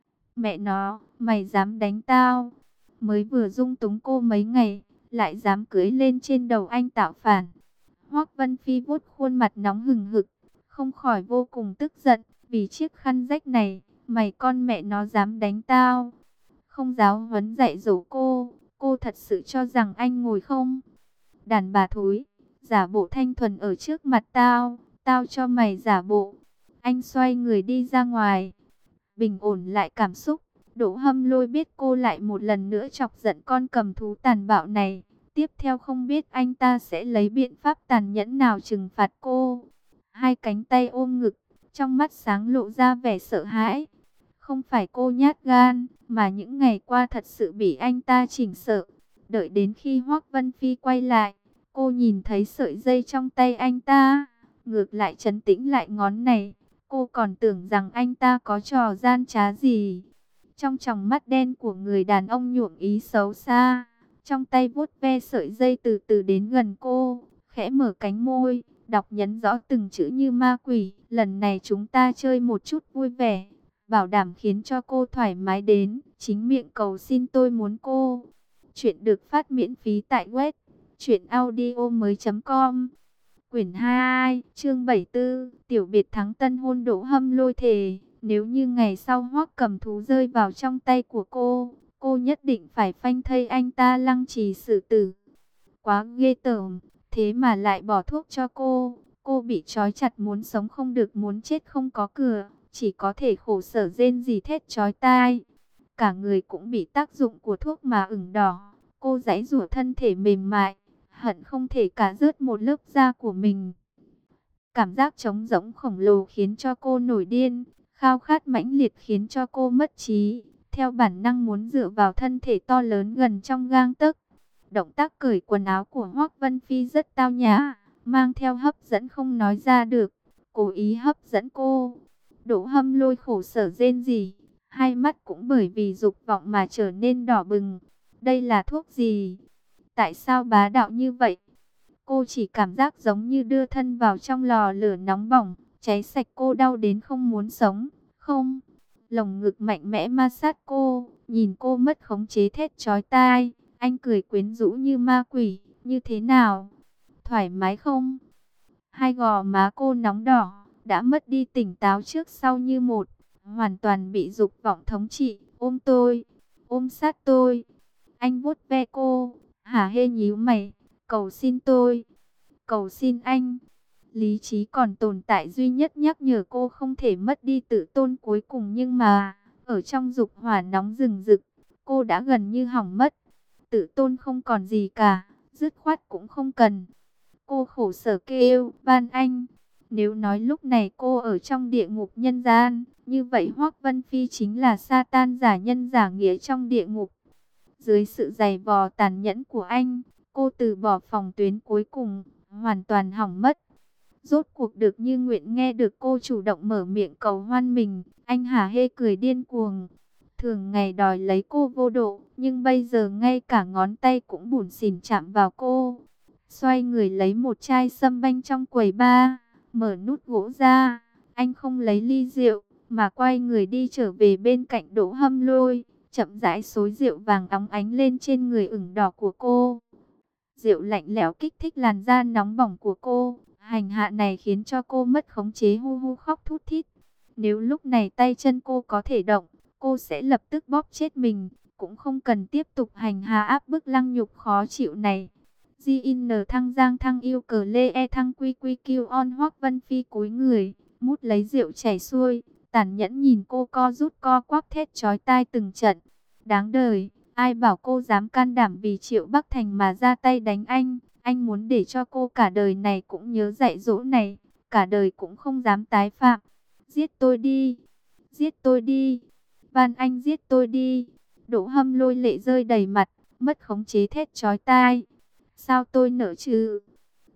Mẹ nó, mày dám đánh tao? Mới vừa dung túng cô mấy ngày, lại dám cưỡi lên trên đầu anh tạo phản. Hoắc Vân Phi vuốt khuôn mặt nóng hừng hực, không khỏi vô cùng tức giận. Vì chiếc khăn rách này, mày con mẹ nó dám đánh tao? Không giáo huấn dạy dỗ cô, cô thật sự cho rằng anh ngồi không? Đàn bà thối, giả bộ thanh thuần ở trước mặt tao, tao cho mày giả bộ. Anh xoay người đi ra ngoài, bình ổn lại cảm xúc. Đỗ Hâm Lôi biết cô lại một lần nữa chọc giận con cầm thú tàn bạo này. Tiếp theo không biết anh ta sẽ lấy biện pháp tàn nhẫn nào trừng phạt cô. Hai cánh tay ôm ngực, trong mắt sáng lộ ra vẻ sợ hãi. Không phải cô nhát gan, mà những ngày qua thật sự bị anh ta chỉnh sợ. Đợi đến khi Hoắc Vân Phi quay lại, cô nhìn thấy sợi dây trong tay anh ta, ngược lại trấn tĩnh lại ngón này. Cô còn tưởng rằng anh ta có trò gian trá gì. Trong tròng mắt đen của người đàn ông nhuộm ý xấu xa, trong tay vuốt ve sợi dây từ từ đến gần cô, khẽ mở cánh môi, đọc nhấn rõ từng chữ như ma quỷ. Lần này chúng ta chơi một chút vui vẻ, bảo đảm khiến cho cô thoải mái đến chính miệng cầu xin tôi muốn cô. Chuyện được phát miễn phí tại web truyện audio mới chấm com. Quyển hai, chương bảy mươi tư, tiểu biệt thắng tân hôn. Đỗ Hâm Lôi thề, nếu như ngày sau Hoắc Cầm Thú rơi vào trong tay của cô, cô nhất định phải phanh thây anh ta lăng trì xử tử. Quá ghê tởm, thế mà lại bỏ thuốc cho cô. Cô bị trói chặt muốn sống không được, muốn chết không có cửa, chỉ có thể khổ sở rên rỉ thét chói tai. Cả người cũng bị tác dụng của thuốc mà ửng đỏ. Cô giãy giụa thân thể mềm mại, hận không thể cả rớt một lớp da của mình. Cảm giác trống rỗng khổng lồ khiến cho cô nổi điên, khao khát mãnh liệt khiến cho cô mất trí. Theo bản năng muốn dựa vào thân thể to lớn gần trong gang tấc. Động tác cởi quần áo của Hoắc Vân Phi rất tao nhã, mang theo hấp dẫn không nói ra được, cố ý hấp dẫn cô. Đỗ Hâm Lôi khổ sở rên rỉ, hai mắt cũng bởi vì dục vọng mà trở nên đỏ bừng. Đây là thuốc gì? Tại sao bá đạo như vậy? Cô chỉ cảm giác giống như đưa thân vào trong lò lửa nóng bỏng, cháy sạch cô, đau đến không muốn sống. Không, lồng ngực mạnh mẽ ma sát cô, nhìn cô mất khống chế thét chói tai. Anh cười quyến rũ như ma quỷ. Như thế nào? Thoải mái không? Hai gò má cô nóng đỏ, đã mất đi tỉnh táo trước sau như một, hoàn toàn bị dục vọng thống trị. Ôm tôi, ôm sát tôi. Anh vuốt ve cô, hả hê nhíu mày, cầu xin tôi, cầu xin anh. Lý trí còn tồn tại duy nhất nhắc nhở cô không thể mất đi tự tôn cuối cùng, nhưng mà ở trong dục hỏa nóng rừng rực, cô đã gần như hỏng mất. Tự tôn không còn gì cả, dứt khoát cũng không cần. Cô khổ sở kêu van anh. Nếu nói lúc này cô ở trong địa ngục nhân gian, như vậy Hoắc Vân Phi chính là Satan giả nhân giả nghĩa trong địa ngục. Dưới sự giày vò tàn nhẫn của anh, cô từ bỏ phòng tuyến cuối cùng, hoàn toàn hỏng mất. Rốt cuộc được như nguyện, nghe được cô chủ động mở miệng cầu hoan mình, anh hả hê cười điên cuồng. Thường ngày đòi lấy cô vô độ, nhưng bây giờ ngay cả ngón tay cũng bủn xỉn chạm vào cô. Xoay người lấy một chai sâm banh trong quầy bar, mở nút gỗ ra. Anh không lấy ly rượu, mà quay người đi trở về bên cạnh Đỗ Hâm Lôi, chậm rãi xối rượu vàng óng ánh lên trên người ửng đỏ của cô. Rượu lạnh lẽo kích thích làn da nóng bỏng của cô. Hành hạ này khiến cho cô mất khống chế, hu hu khóc thút thít. Nếu lúc này tay chân cô có thể động, cô sẽ lập tức bóp chết mình, cũng không cần tiếp tục hành hạ áp bức lăng nhục khó chịu này. gi en thăng giang thăng yêu cờ lê e thăng quy quy kiêu on. Hoắc Vân Phi cúi người, mút lấy rượu chảy xuôi, tàn nhẫn nhìn cô co rút co quắp thét chói tai từng trận. Đáng đời, ai bảo cô dám can đảm vì Triệu Bắc Thành mà ra tay đánh anh. Anh muốn để cho cô cả đời này cũng nhớ dạy dỗ này, cả đời cũng không dám tái phạm. Giết tôi đi, giết tôi đi, van anh giết tôi đi. Đỗ Hâm Lôi lệ rơi đầy mặt, mất khống chế thét chói tai. Sao tôi nỡ chứ?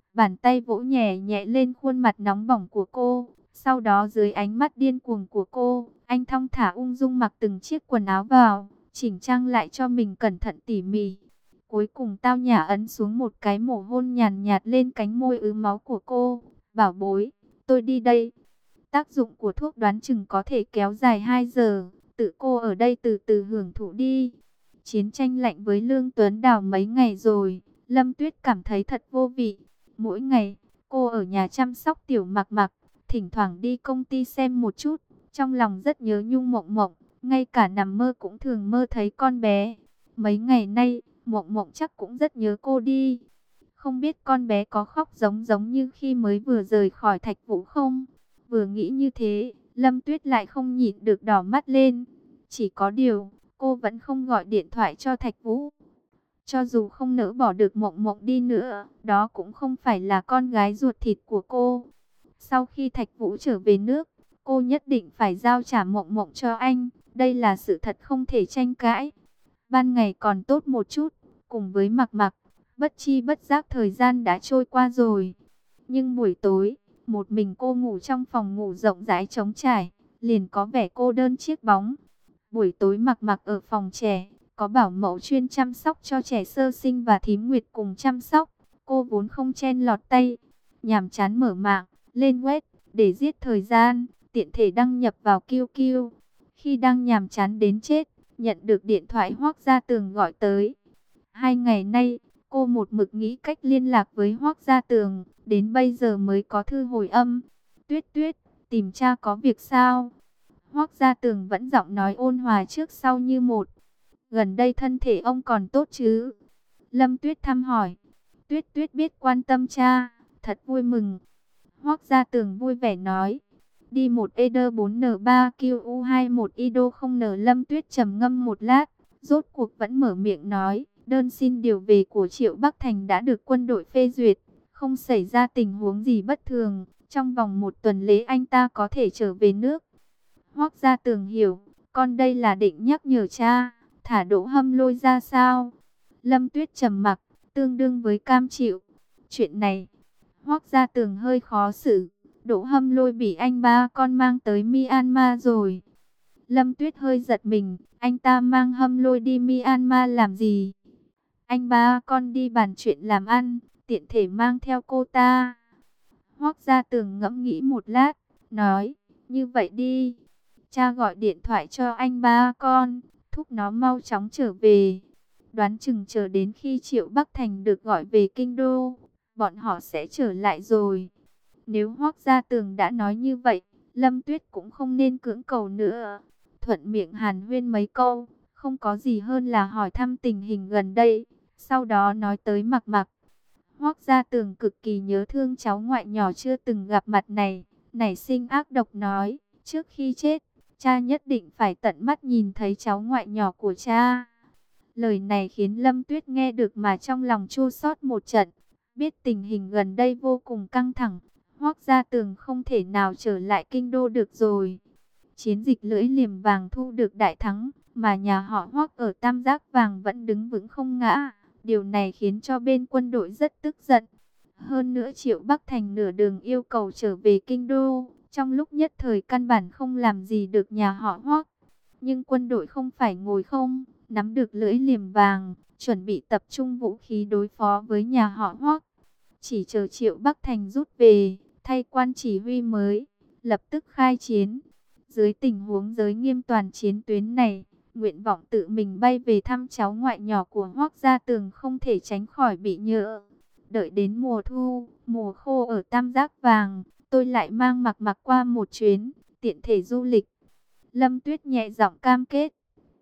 bàn tay vỗ nhẹ nhẹ lên khuôn mặt nóng bỏng của cô. Sau đó dưới ánh mắt điên cuồng của cô, anh thong thả ung dung mặc từng chiếc quần áo vào, chỉnh trang lại cho mình cẩn thận tỉ mỉ. Cuối cùng tao nhã ấn xuống một cái mổ hôn nhàn nhạt lên cánh môi ứ máu của cô. Bảo bối, tôi đi đây. Tác dụng của thuốc đoán chừng có thể kéo dài hai giờ, tự cô ở đây từ từ hưởng thụ đi. Chiến tranh lạnh với Lương Tuấn Đào mấy ngày rồi, Lâm Tuyết cảm thấy thật vô vị. Mỗi ngày, cô ở nhà chăm sóc tiểu Mặc Mặc, thỉnh thoảng đi công ty xem một chút, trong lòng rất nhớ Nhung Mộng Mộng, ngay cả nằm mơ cũng thường mơ thấy con bé. Mấy ngày nay, Mộng Mộng chắc cũng rất nhớ cô đi. Không biết con bé có khóc giống giống như khi mới vừa rời khỏi Thạch Vũ không? Vừa nghĩ như thế, Lâm Tuyết lại không nhịn được đỏ mắt lên. Chỉ có điều, cô vẫn không gọi điện thoại cho Thạch Vũ. Cho dù không nỡ bỏ được Mộng Mộng đi nữa, đó cũng không phải là con gái ruột thịt của cô. Sau khi Thạch Vũ trở về nước, cô nhất định phải giao trả Mộng Mộng cho anh. Đây là sự thật không thể tranh cãi. Ban ngày còn tốt một chút, cùng với Mặc Mặc, bất chi bất giác thời gian đã trôi qua rồi. Nhưng buổi tối, một mình cô ngủ trong phòng ngủ rộng rãi trống trải, liền có vẻ cô đơn chiếc bóng. Buổi tối Mặc Mặc ở phòng trẻ, có bảo mẫu chuyên chăm sóc cho trẻ sơ sinh và thím Nguyệt cùng chăm sóc. Cô vốn không chen lọt tay, nhàm chán mở mạng, lên web để giết thời gian, tiện thể đăng nhập vào Q Q. Khi đang nhàm chán đến chết, nhận được điện thoại Hoắc Gia Tường gọi tới. Hai ngày nay, cô một mực nghĩ cách liên lạc với Hoắc Gia Tường, đến bây giờ mới có thư hồi âm. Tuyết Tuyết, tìm cha có việc sao? Hoắc Gia Tường vẫn giọng nói ôn hòa trước sau như một. Gần đây thân thể ông còn tốt chứ? Lâm Tuyết thăm hỏi. Tuyết Tuyết biết quan tâm cha, thật vui mừng. Hoắc Gia Tường vui vẻ nói. Đi một E D bốn N ba Q U hai một I D O không N. Lâm Tuyết trầm ngâm một lát, rốt cuộc vẫn mở miệng nói. Đơn xin điều về của Triệu Bắc Thành đã được quân đội phê duyệt, không xảy ra tình huống gì bất thường. Trong vòng một tuần lễ anh ta có thể trở về nước. Hoắc Gia Tường hiểu, con đây là định nhắc nhở cha, thả Đỗ Hâm Lôi ra sao? Lâm Tuyết trầm mặc, tương đương với cam chịu. Chuyện này, Hoắc Gia Tường hơi khó xử. Đỗ Hâm Lôi bị anh ba con mang tới Myanmar rồi. Lâm Tuyết hơi giật mình, anh ta mang Hâm Lôi đi Myanmar làm gì? Anh ba con đi bàn chuyện làm ăn, tiện thể mang theo cô ta. Hoắc Gia Tường ngẫm nghĩ một lát, nói, như vậy đi. Cha gọi điện thoại cho anh ba con, thúc nó mau chóng trở về. Đoán chừng chờ đến khi Triệu Bắc Thành được gọi về kinh đô, bọn họ sẽ trở lại rồi. Nếu Hoắc Gia Tường đã nói như vậy, Lâm Tuyết cũng không nên cưỡng cầu nữa. Thuận miệng hàn huyên mấy câu, không có gì hơn là hỏi thăm tình hình gần đây. Sau đó nói tới Mặc Mặc. Hoắc Gia Tường cực kỳ nhớ thương cháu ngoại nhỏ chưa từng gặp mặt này, nảy sinh ác độc nói, trước khi chết, cha nhất định phải tận mắt nhìn thấy cháu ngoại nhỏ của cha. Lời này khiến Lâm Tuyết nghe được mà trong lòng chua xót một trận, biết tình hình gần đây vô cùng căng thẳng, Hoắc Gia Tường không thể nào trở lại kinh đô được rồi. Chiến dịch lưỡi liềm vàng thu được đại thắng, mà nhà họ Hoắc ở Tam Giác Vàng vẫn đứng vững không ngã. Điều này khiến cho bên quân đội rất tức giận. Hơn nữa Triệu Bắc Thành nửa đường yêu cầu trở về kinh đô, trong lúc nhất thời căn bản không làm gì được nhà họ Hoắc. Nhưng quân đội không phải ngồi không, nắm được lưỡi liềm vàng, chuẩn bị tập trung vũ khí đối phó với nhà họ Hoắc. Chỉ chờ Triệu Bắc Thành rút về, thay quan chỉ huy mới, lập tức khai chiến. Dưới tình huống giới nghiêm toàn chiến tuyến này, nguyện vọng tự mình bay về thăm cháu ngoại nhỏ của Hoắc Gia Tường không thể tránh khỏi bị nhỡ. Đợi đến mùa thu, mùa khô ở Tam Giác Vàng, tôi lại mang Mặc Mặc qua một chuyến, tiện thể du lịch. Lâm Tuyết nhẹ giọng cam kết.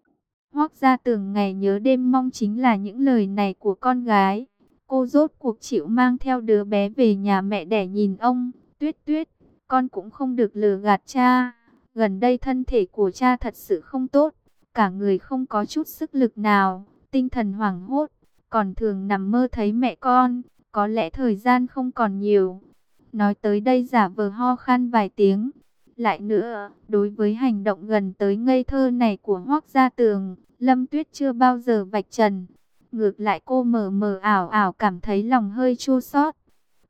Hoắc Gia Tường ngày nhớ đêm mong chính là những lời này của con gái. Cô rốt cuộc chịu mang theo đứa bé về nhà mẹ để nhìn ông. Tuyết Tuyết, con cũng không được lừa gạt cha. Gần đây thân thể của cha thật sự không tốt, cả người không có chút sức lực nào, tinh thần hoảng hốt, còn thường nằm mơ thấy mẹ con, có lẽ thời gian không còn nhiều. Nói tới đây giả vờ ho khan vài tiếng. Lại nữa, đối với hành động gần tới ngây thơ này của Hoắc Gia Tường, Lâm Tuyết chưa bao giờ vạch trần. Ngược lại cô mờ mờ ảo ảo cảm thấy lòng hơi chua xót.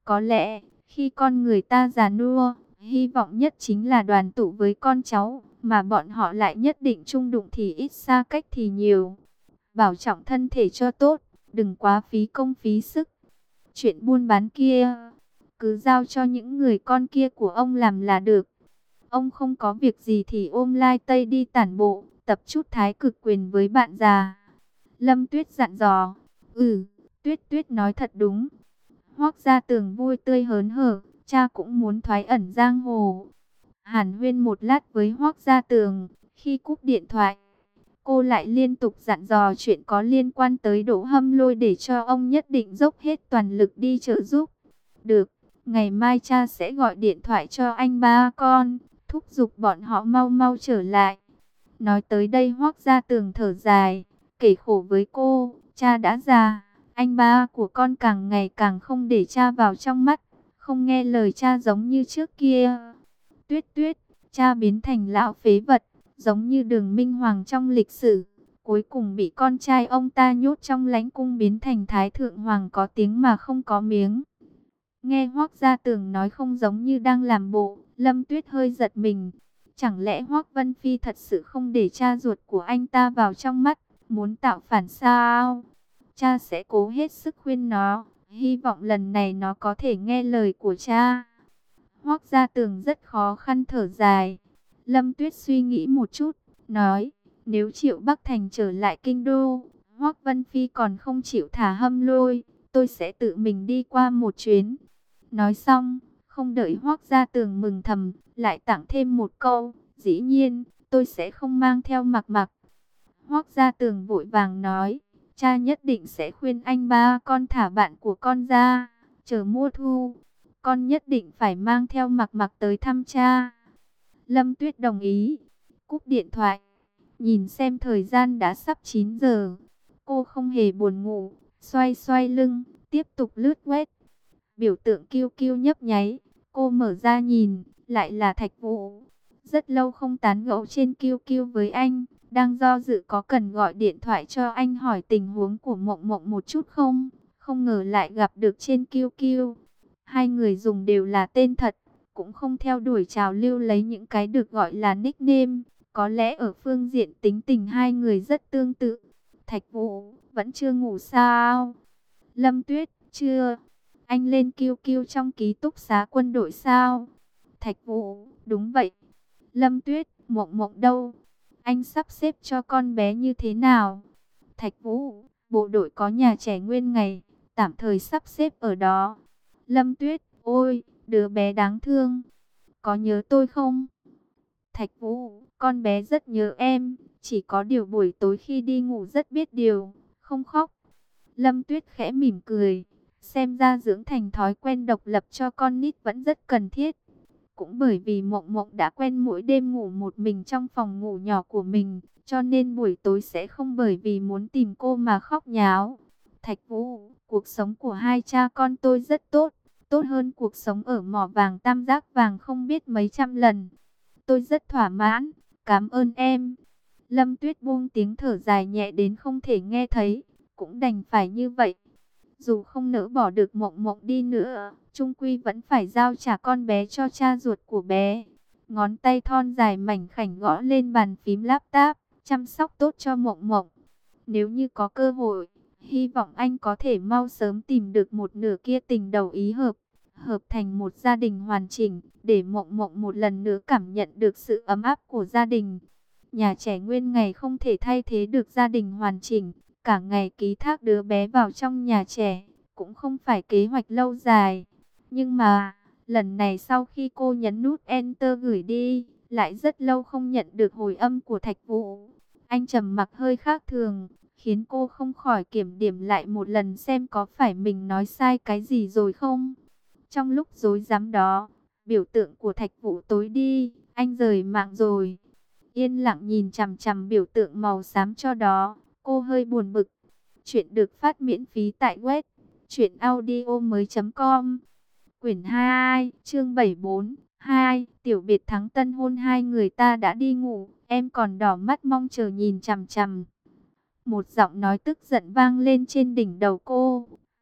Có lẽ, khi con người ta già nua, hy vọng nhất chính là đoàn tụ với con cháu, mà bọn họ lại nhất định chung đụng thì ít xa cách thì nhiều. Bảo trọng thân thể cho tốt, đừng quá phí công phí sức. Chuyện buôn bán kia, cứ giao cho những người con kia của ông làm là được. Ông không có việc gì thì ôm lai tây đi tản bộ, tập chút thái cực quyền với bạn già. Lâm Tuyết dặn dò. Ừ, Tuyết Tuyết nói thật đúng. Hoắc Gia Tường vui tươi hớn hở, cha cũng muốn thoái ẩn giang hồ. Hàn huyên một lát với Hoắc Gia Tường, khi cúp điện thoại, cô lại liên tục dặn dò chuyện có liên quan tới Đỗ Hâm Lôi để cho ông nhất định dốc hết toàn lực đi trợ giúp. Được, ngày mai cha sẽ gọi điện thoại cho anh ba con, thúc giục bọn họ mau mau trở lại. Nói tới đây Hoắc Gia Tường thở dài, kể khổ với cô, cha đã già, anh ba của con càng ngày càng không để cha vào trong mắt, không nghe lời cha giống như trước kia. Tuyết Tuyết, cha biến thành lão phế vật, giống như Đường Minh Hoàng trong lịch sử, cuối cùng bị con trai ông ta nhốt trong lãnh cung biến thành Thái Thượng Hoàng có tiếng mà không có miếng. Nghe Hoắc Gia Tường nói không giống như đang làm bộ, Lâm Tuyết hơi giật mình. Chẳng lẽ Hoắc Vân Phi thật sự không để cha ruột của anh ta vào trong mắt, muốn tạo phản sao? Cha sẽ cố hết sức khuyên nó, hy vọng lần này nó có thể nghe lời của cha. Hoắc Gia Tường rất khó khăn thở dài. Lâm Tuyết suy nghĩ một chút, nói, nếu Triệu Bắc Thành trở lại kinh đô, Hoắc Vân Phi còn không chịu thả Hâm Lôi, tôi sẽ tự mình đi qua một chuyến. Nói xong, không đợi Hoắc Gia Tường mừng thầm, lại tặng thêm một câu, dĩ nhiên, tôi sẽ không mang theo Mặc Mặc. Hoắc Gia Tường vội vàng nói, cha nhất định sẽ khuyên anh ba con thả bạn của con ra, chờ mùa thu, con nhất định phải mang theo Mặc Mặc tới thăm cha. Lâm Tuyết đồng ý, cúp điện thoại, nhìn xem thời gian đã sắp chín giờ, cô không hề buồn ngủ, xoay xoay lưng, tiếp tục lướt web. Biểu tượng kiu kiu nhấp nháy, cô mở ra nhìn, lại là Thạch Vũ. Rất lâu không tán gẫu trên kiu kiu với anh, đang do dự có cần gọi điện thoại cho anh hỏi tình huống của Mộng Mộng một chút không? Không ngờ lại gặp được trên kiu kiu. Hai người dùng đều là tên thật, cũng không theo đuổi trào lưu lấy những cái được gọi là nickname. Có lẽ ở phương diện tính tình hai người rất tương tự. Thạch Vũ, vẫn chưa ngủ sao? Lâm Tuyết, chưa. Anh lên kiu kiu trong ký túc xá quân đội sao? Thạch Vũ, đúng vậy. Lâm Tuyết, Mộng Mộng đâu? Anh sắp xếp cho con bé như thế nào? Thạch Vũ, bộ đội có nhà trẻ nguyên ngày, tạm thời sắp xếp ở đó. Lâm Tuyết, ôi, đứa bé đáng thương. Có nhớ tôi không? Thạch Vũ, con bé rất nhớ em, chỉ có điều buổi tối khi đi ngủ rất biết điều, không khóc. Lâm Tuyết khẽ mỉm cười, xem ra dưỡng thành thói quen độc lập cho con nít vẫn rất cần thiết. Cũng bởi vì Mộng Mộng đã quen mỗi đêm ngủ một mình trong phòng ngủ nhỏ của mình, cho nên buổi tối sẽ không bởi vì muốn tìm cô mà khóc nháo. Thạch Vũ, cuộc sống của hai cha con tôi rất tốt, tốt hơn cuộc sống ở mỏ vàng tam giác vàng không biết mấy trăm lần. Tôi rất thỏa mãn, cảm ơn em. Lâm Tuyết buông tiếng thở dài nhẹ đến không thể nghe thấy, cũng đành phải như vậy. Dù không nỡ bỏ được Mộng Mộng đi nữa, chung quy vẫn phải giao trả con bé cho cha ruột của bé. Ngón tay thon dài mảnh khảnh gõ lên bàn phím laptop, chăm sóc tốt cho Mộng Mộng. Nếu như có cơ hội, hy vọng anh có thể mau sớm tìm được một nửa kia tình đầu ý hợp, hợp thành một gia đình hoàn chỉnh, để Mộng Mộng một lần nữa cảm nhận được sự ấm áp của gia đình. Nhà trẻ nguyên ngày không thể thay thế được gia đình hoàn chỉnh, cả ngày ký thác đứa bé vào trong nhà trẻ, cũng không phải kế hoạch lâu dài. Nhưng mà, lần này sau khi cô nhấn nút Enter gửi đi, lại rất lâu không nhận được hồi âm của Thạch Vũ. Anh trầm mặc hơi khác thường, khiến cô không khỏi kiểm điểm lại một lần xem có phải mình nói sai cái gì rồi không. Trong lúc rối rắm đó, biểu tượng của Thạch Vũ tối đi, anh rời mạng rồi. Yên lặng nhìn chằm chằm biểu tượng màu xám cho đó, cô hơi buồn bực. Chuyện được phát miễn phí tại web truyện audio mới chấm com. Quyển hai, chương bảy mươi bốn, hai, tiểu biệt thắng tân hôn hai người ta đã đi ngủ, em còn đỏ mắt mong chờ nhìn chằm chằm. Một giọng nói tức giận vang lên trên đỉnh đầu cô.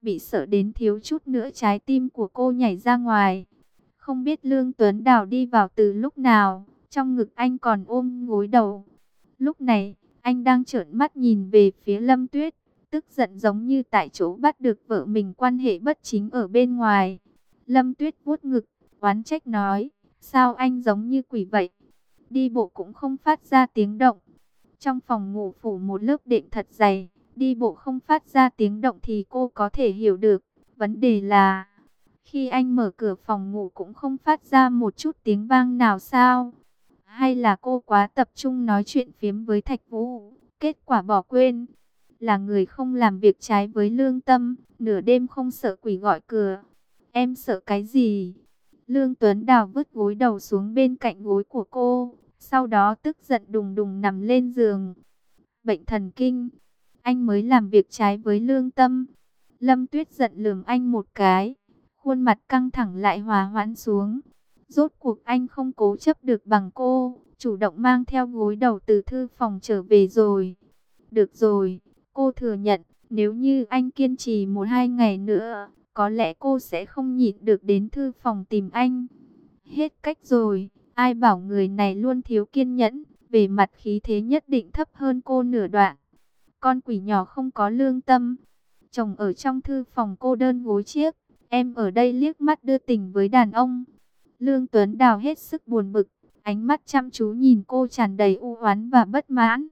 bị sợ đến thiếu chút nữa trái tim của cô nhảy ra ngoài. Không biết Lương Tuấn Đào đi vào từ lúc nào, trong ngực anh còn ôm gối đầu. Lúc này, anh đang trợn mắt nhìn về phía Lâm Tuyết, tức giận giống như tại chỗ bắt được vợ mình quan hệ bất chính ở bên ngoài. Lâm Tuyết vuốt ngực, oán trách nói, sao anh giống như quỷ vậy? Đi bộ cũng không phát ra tiếng động. Trong phòng ngủ phủ một lớp đệm thật dày, đi bộ không phát ra tiếng động thì cô có thể hiểu được. Vấn đề là, khi anh mở cửa phòng ngủ cũng không phát ra một chút tiếng vang nào sao? Hay là cô quá tập trung nói chuyện phiếm với Thạch Vũ, kết quả bỏ quên? Là người không làm việc trái với lương tâm, nửa đêm không sợ quỷ gọi cửa. Em sợ cái gì? Lương Tuấn Đào vứt gối đầu xuống bên cạnh gối của cô, sau đó tức giận đùng đùng nằm lên giường. Bệnh thần kinh, anh mới làm việc trái với lương tâm. Lâm Tuyết giận lườm anh một cái, khuôn mặt căng thẳng lại hòa hoãn xuống. Rốt cuộc anh không cố chấp được bằng cô, chủ động mang theo gối đầu từ thư phòng trở về rồi. Được rồi, cô thừa nhận, nếu như anh kiên trì một hai ngày nữa, có lẽ cô sẽ không nhịn được đến thư phòng tìm anh. Hết cách rồi, ai bảo người này luôn thiếu kiên nhẫn, về mặt khí thế nhất định thấp hơn cô nửa đoạn. Con quỷ nhỏ không có lương tâm. Chồng ở trong thư phòng cô đơn gối chiếc, em ở đây liếc mắt đưa tình với đàn ông. Lương Tuấn Đào hết sức buồn bực, ánh mắt chăm chú nhìn cô tràn đầy u oán và bất mãn.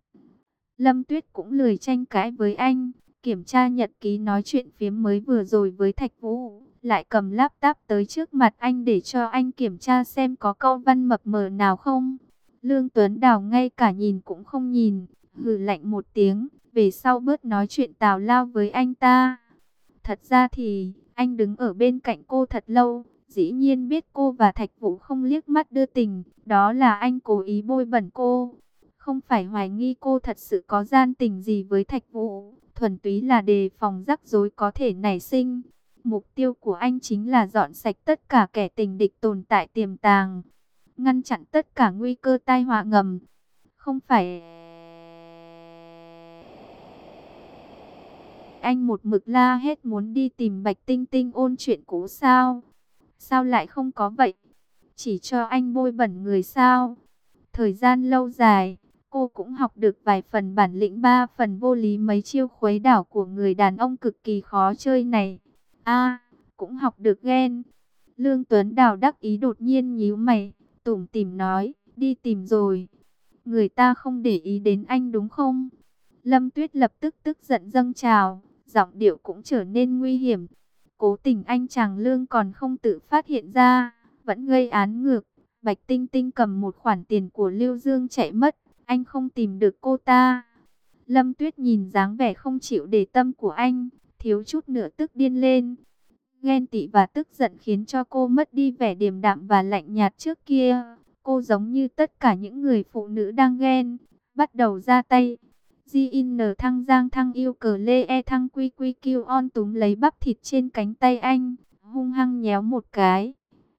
Lâm Tuyết cũng lười tranh cãi với anh, kiểm tra nhật ký nói chuyện phiếm mới vừa rồi với Thạch Vũ, lại cầm laptop tới trước mặt anh để cho anh kiểm tra xem có câu văn mập mờ nào không. Lương Tuấn Đào ngay cả nhìn cũng không nhìn, hừ lạnh một tiếng, về sau bớt nói chuyện tào lao với anh ta. Thật ra thì, anh đứng ở bên cạnh cô thật lâu, dĩ nhiên biết cô và Thạch Vũ không liếc mắt đưa tình, đó là anh cố ý bôi bẩn cô. Không phải hoài nghi cô thật sự có gian tình gì với Thạch Vũ, thuần túy là đề phòng rắc rối có thể nảy sinh. Mục tiêu của anh chính là dọn sạch tất cả kẻ tình địch tồn tại tiềm tàng, ngăn chặn tất cả nguy cơ tai họa ngầm. Không phải anh một mực la hết muốn đi tìm Bạch Tinh Tinh ôn chuyện cũ sao? Sao lại không có vậy? Chỉ cho anh bôi bẩn người sao? Thời gian lâu dài, cô cũng học được vài phần bản lĩnh, ba phần vô lý mấy chiêu khuấy đảo của người đàn ông cực kỳ khó chơi này. A, cũng học được ghen. Lương Tuấn Đào đắc ý đột nhiên nhíu mày, tủm tỉm nói, đi tìm rồi. Người ta không để ý đến anh đúng không? Lâm Tuyết lập tức tức giận dâng trào, giọng điệu cũng trở nên nguy hiểm. Cố tình anh chàng Lương còn không tự phát hiện ra, vẫn gây án ngược. Bạch Tinh Tinh cầm một khoản tiền của Lưu Dương chạy mất, anh không tìm được cô ta. Lâm Tuyết nhìn dáng vẻ không chịu để tâm của anh, thiếu chút nữa tức điên lên. Ghen tị và tức giận khiến cho cô mất đi vẻ điềm đạm và lạnh nhạt trước kia. Cô giống như tất cả những người phụ nữ đang ghen, bắt đầu ra tay. gi en thăng giang thăng yêu cờ lê e thăng quy quy kiêu on túm lấy bắp thịt trên cánh tay anh, hung hăng nhéo một cái.